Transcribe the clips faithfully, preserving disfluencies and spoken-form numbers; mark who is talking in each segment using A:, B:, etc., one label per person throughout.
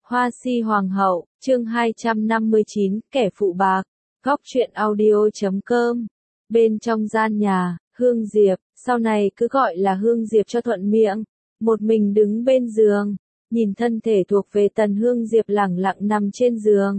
A: Hoa si hoàng hậu, chương hai trăm năm mươi chín, kẻ phụ bạc, góc truyện audio chấm com. Bên trong gian nhà, Hương Diệp, sau này cứ gọi là Hương Diệp cho thuận miệng, một mình đứng bên giường, nhìn thân thể thuộc về Tần Hương Diệp lẳng lặng nằm trên giường.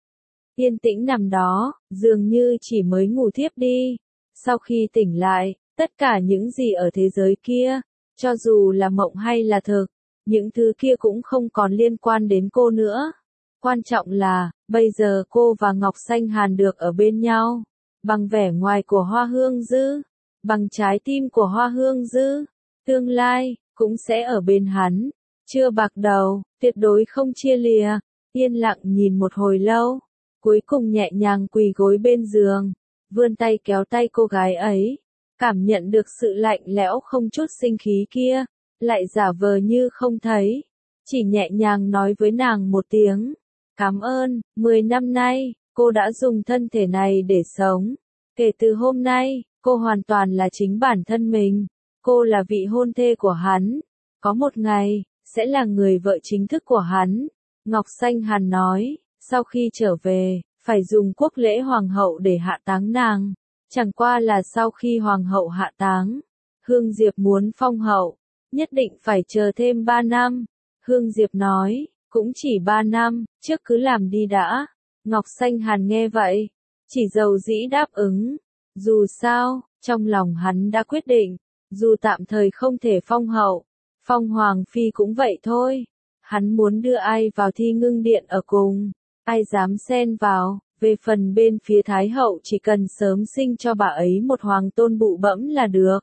A: Yên tĩnh nằm đó, dường như chỉ mới ngủ thiếp đi. Sau khi tỉnh lại, tất cả những gì ở thế giới kia, cho dù là mộng hay là thực, những thứ kia cũng không còn liên quan đến cô nữa. Quan trọng là, bây giờ cô và Ngọc Xanh Hàn được ở bên nhau, bằng vẻ ngoài của Hoa Hương Dư, bằng trái tim của Hoa Hương Dư, tương lai, cũng sẽ ở bên hắn, chưa bạc đầu, tuyệt đối không chia lìa. Yên lặng nhìn một hồi lâu, cuối cùng nhẹ nhàng quỳ gối bên giường, vươn tay kéo tay cô gái ấy, cảm nhận được sự lạnh lẽo không chút sinh khí kia, lại giả vờ như không thấy, chỉ nhẹ nhàng nói với nàng một tiếng, cảm ơn, mười năm nay, cô đã dùng thân thể này để sống, kể từ hôm nay, cô hoàn toàn là chính bản thân mình, cô là vị hôn thê của hắn, có một ngày, sẽ là người vợ chính thức của hắn. Ngọc Xanh Hàn nói, sau khi trở về, phải dùng quốc lễ hoàng hậu để hạ táng nàng, chẳng qua là sau khi hoàng hậu hạ táng, Hương Diệp muốn phong hậu, nhất định phải chờ thêm ba năm. Hương Diệp nói, cũng chỉ ba năm, trước cứ làm đi đã. Ngọc Xanh Hàn nghe vậy, chỉ dầu dĩ đáp ứng. Dù sao, trong lòng hắn đã quyết định, dù tạm thời không thể phong hậu, phong hoàng phi cũng vậy thôi. Hắn muốn đưa ai vào Thi Ngưng Điện ở cùng, ai dám xen vào. Về phần bên phía Thái hậu chỉ cần sớm sinh cho bà ấy một hoàng tôn bụ bẫm là được.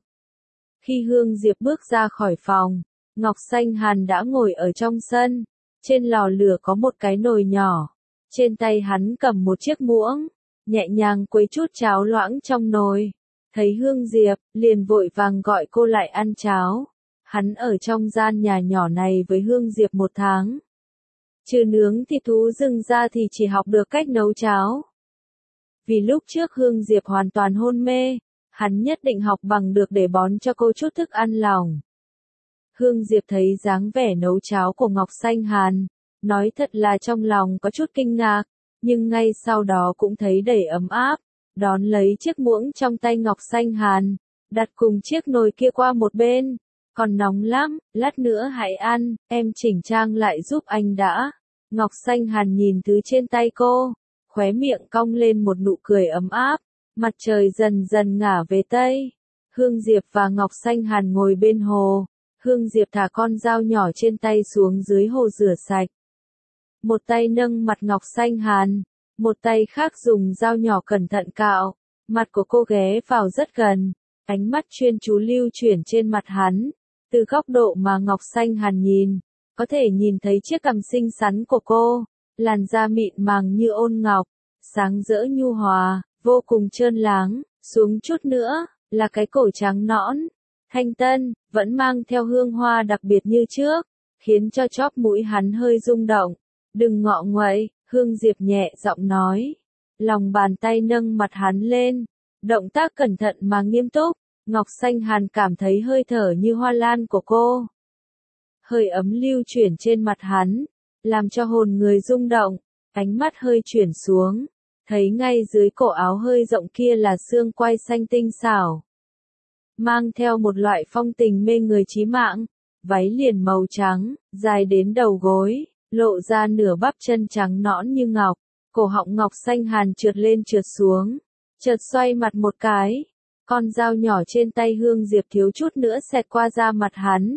A: Khi Hương Diệp bước ra khỏi phòng, Ngọc Xanh Hàn đã ngồi ở trong sân, trên lò lửa có một cái nồi nhỏ, trên tay hắn cầm một chiếc muỗng, nhẹ nhàng quấy chút cháo loãng trong nồi. Thấy Hương Diệp, liền vội vàng gọi cô lại ăn cháo. Hắn ở trong gian nhà nhỏ này với Hương Diệp một tháng. Trừ nướng thịt thú rừng ra thì chỉ học được cách nấu cháo. Vì lúc trước Hương Diệp hoàn toàn hôn mê, hắn nhất định học bằng được để bón cho cô chút thức ăn lòng. Hương Diệp thấy dáng vẻ nấu cháo của Ngọc Xanh Hàn, nói thật là trong lòng có chút kinh ngạc, nhưng ngay sau đó cũng thấy đầy ấm áp, đón lấy chiếc muỗng trong tay Ngọc Xanh Hàn, đặt cùng chiếc nồi kia qua một bên. Còn nóng lắm, lát nữa hãy ăn, em chỉnh trang lại giúp anh đã. Ngọc Xanh Hàn nhìn thứ trên tay cô, khóe miệng cong lên một nụ cười ấm áp, mặt trời dần dần ngả về Tây. Hương Diệp và Ngọc Xanh Hàn ngồi bên hồ, Hương Diệp thả con dao nhỏ trên tay xuống dưới hồ rửa sạch. Một tay nâng mặt Ngọc Xanh Hàn, một tay khác dùng dao nhỏ cẩn thận cạo, mặt của cô ghé vào rất gần, ánh mắt chuyên chú lưu chuyển trên mặt hắn. Từ góc độ mà Ngọc Xanh Hàn nhìn, có thể nhìn thấy chiếc cằm xinh xắn của cô, làn da mịn màng như ôn ngọc, sáng rỡ nhu hòa, vô cùng trơn láng, xuống chút nữa, là cái cổ trắng nõn, thanh tân, vẫn mang theo hương hoa đặc biệt như trước, khiến cho chóp mũi hắn hơi rung động. Đừng ngọ nguậy, Hương Diệp nhẹ giọng nói, lòng bàn tay nâng mặt hắn lên, động tác cẩn thận mà nghiêm túc. Ngọc Xanh Hàn cảm thấy hơi thở như hoa lan của cô, hơi ấm lưu chuyển trên mặt hắn, làm cho hồn người rung động. Ánh mắt hơi chuyển xuống, thấy ngay dưới cổ áo hơi rộng kia là xương quai xanh tinh xảo, mang theo một loại phong tình mê người chí mạng. Váy liền màu trắng, dài đến đầu gối, lộ ra nửa bắp chân trắng nõn như ngọc. Cổ họng Ngọc Xanh Hàn trượt lên trượt xuống, chợt xoay mặt một cái. Con dao nhỏ trên tay Hương Diệp thiếu chút nữa xẹt qua da mặt hắn.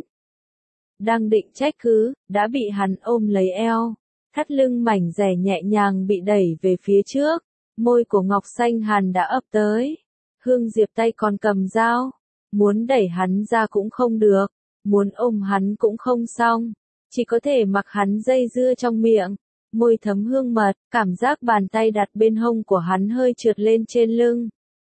A: Đang định trách cứ, đã bị hắn ôm lấy eo. Thắt lưng mảnh dẻ nhẹ nhàng bị đẩy về phía trước. Môi của Ngọc Xanh Hàn đã ập tới. Hương Diệp tay còn cầm dao. Muốn đẩy hắn ra cũng không được. Muốn ôm hắn cũng không xong. Chỉ có thể mặc hắn dây dưa trong miệng. Môi thấm hương mật, cảm giác bàn tay đặt bên hông của hắn hơi trượt lên trên lưng.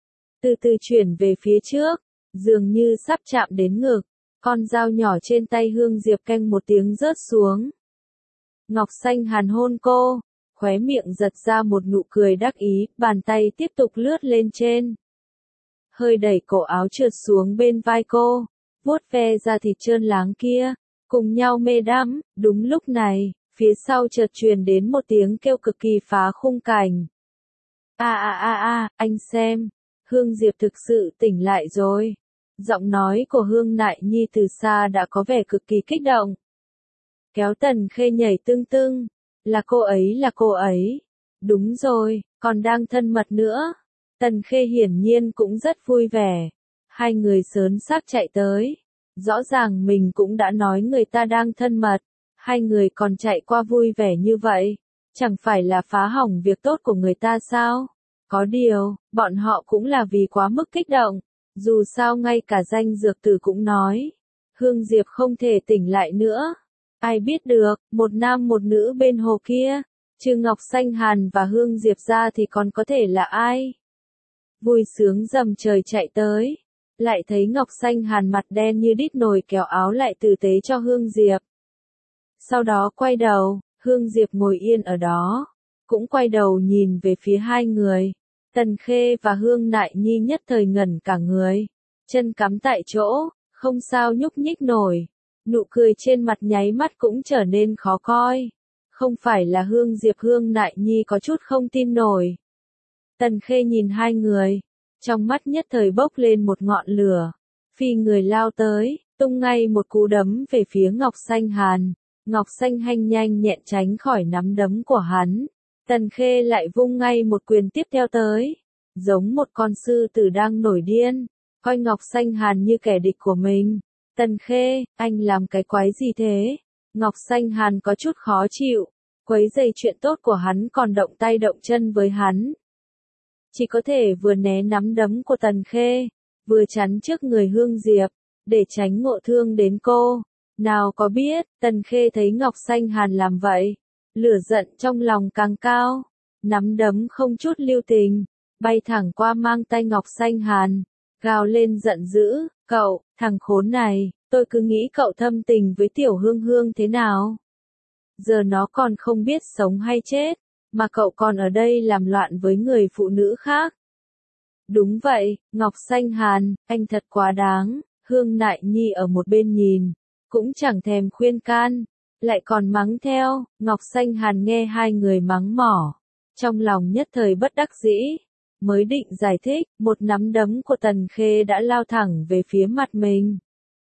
A: Từ từ chuyển về phía trước, dường như sắp chạm đến ngực, con dao nhỏ trên tay Hương Diệp keng một tiếng rớt xuống. Ngọc Xanh Hàn hôn cô, khóe miệng giật ra một nụ cười đắc ý, bàn tay tiếp tục lướt lên trên. Hơi đẩy cổ áo trượt xuống bên vai cô, vuốt ve da thịt trơn láng kia, cùng nhau mê đắm. Đúng lúc này, Phía sau chợt truyền đến một tiếng kêu cực kỳ phá khung cảnh. A a a a, anh xem, Hương Diệp thực sự tỉnh lại rồi. Giọng nói của Hương Nại Nhi từ xa đã có vẻ cực kỳ kích động. Kéo Tần Khê nhảy tưng tưng, là cô ấy là cô ấy. Đúng rồi, còn đang thân mật nữa. Tần Khê hiển nhiên cũng rất vui vẻ. Hai người sớn xác chạy tới. Rõ ràng mình cũng đã nói người ta đang thân mật. Hai người còn chạy qua vui vẻ như vậy. Chẳng phải là phá hỏng việc tốt của người ta sao? Có điều, bọn họ cũng là vì quá mức kích động. Dù sao ngay cả danh dược tử cũng nói. Hương Diệp không thể tỉnh lại nữa. Ai biết được, một nam một nữ bên hồ kia. Trừ Ngọc Xanh Hàn và Hương Diệp ra thì còn có thể là ai? Vui sướng dầm trời chạy tới. Lại thấy Ngọc Xanh Hàn mặt đen như đít nồi kéo áo lại tử tế cho Hương Diệp. Sau đó quay đầu, Hương Diệp ngồi yên ở đó. Cũng quay đầu nhìn về phía hai người. Tần Khê và Hương Nại Nhi nhất thời ngẩn cả người. Chân cắm tại chỗ, không sao nhúc nhích nổi. Nụ cười trên mặt nháy mắt cũng trở nên khó coi. Không phải là Hương Diệp Hương Nại Nhi có chút không tin nổi. Tần Khê nhìn hai người. Trong mắt nhất thời bốc lên một ngọn lửa. Phi người lao tới, tung ngay một cú đấm về phía Ngọc Xanh Hàn. Ngọc Xanh Hanh nhanh nhẹn tránh khỏi nắm đấm của hắn. Tần Khê lại vung ngay một quyền tiếp theo tới. Giống một con sư tử đang nổi điên. Coi Ngọc Xanh Hàn như kẻ địch của mình. Tần Khê, anh làm cái quái gì thế? Ngọc Xanh Hàn có chút khó chịu. Quấy rầy chuyện tốt của hắn còn động tay động chân với hắn. Chỉ có thể vừa né nắm đấm của Tần Khê. Vừa chắn trước người Hương Diệp. Để tránh ngộ thương đến cô. Nào có biết, Tần Khê thấy Ngọc Xanh Hàn làm vậy. Lửa giận trong lòng càng cao. Nắm đấm không chút lưu tình. Bay thẳng qua mang tay Ngọc Xanh Hàn. Gào lên giận dữ. Cậu, thằng khốn này, tôi cứ nghĩ cậu thâm tình với Tiểu Hương Hương thế nào. Giờ nó còn không biết sống hay chết. Mà cậu còn ở đây làm loạn với người phụ nữ khác. Đúng vậy, Ngọc Xanh Hàn, anh thật quá đáng. Hương Nại Nhi ở một bên nhìn. Cũng chẳng thèm khuyên can. Lại còn mắng theo. Ngọc Xanh Hàn nghe hai người mắng mỏ. Trong lòng nhất thời bất đắc dĩ. Mới định giải thích, một nắm đấm của Tần Khê đã lao thẳng về phía mặt mình.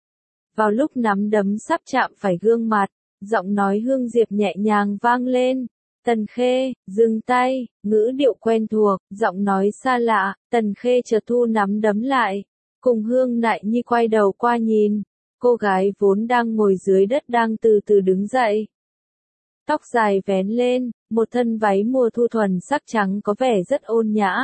A: Vào lúc nắm đấm sắp chạm phải gương mặt, giọng nói Hương Diệp nhẹ nhàng vang lên. Tần Khê, dừng tay, ngữ điệu quen thuộc, giọng nói xa lạ, Tần Khê chợt thu nắm đấm lại. Cùng Hương Nại Nhi quay đầu qua nhìn. Cô gái vốn đang ngồi dưới đất đang từ từ đứng dậy. Tóc dài vén lên, một thân váy mùa thu thuần sắc trắng có vẻ rất ôn nhã.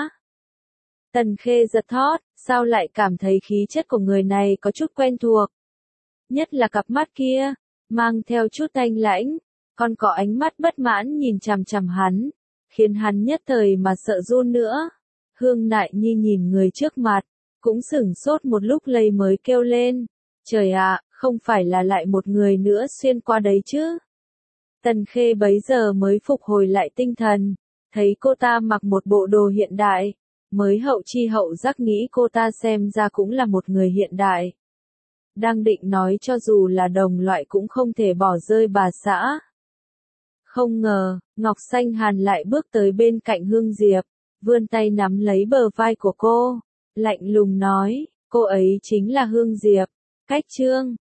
A: Tần Khê giật thót, sao lại cảm thấy khí chất của người này có chút quen thuộc. Nhất là cặp mắt kia, mang theo chút thanh lãnh, còn có ánh mắt bất mãn nhìn chằm chằm hắn, khiến hắn nhất thời mà sợ run nữa. Hương Nại Nhi nhìn người trước mặt, cũng sửng sốt một lúc lây mới kêu lên. Trời ạ, không phải là lại một người nữa xuyên qua đấy chứ. Tần Khê bấy giờ mới phục hồi lại tinh thần, thấy cô ta mặc một bộ đồ hiện đại. Mới hậu chi hậu giác nghĩ cô ta xem ra cũng là một người hiện đại. Đang định nói cho dù là đồng loại cũng không thể bỏ rơi bà xã. Không ngờ, Ngọc Xanh Hàn lại bước tới bên cạnh Hương Diệp, vươn tay nắm lấy bờ vai của cô, lạnh lùng nói, cô ấy chính là Hương Diệp, cách trương.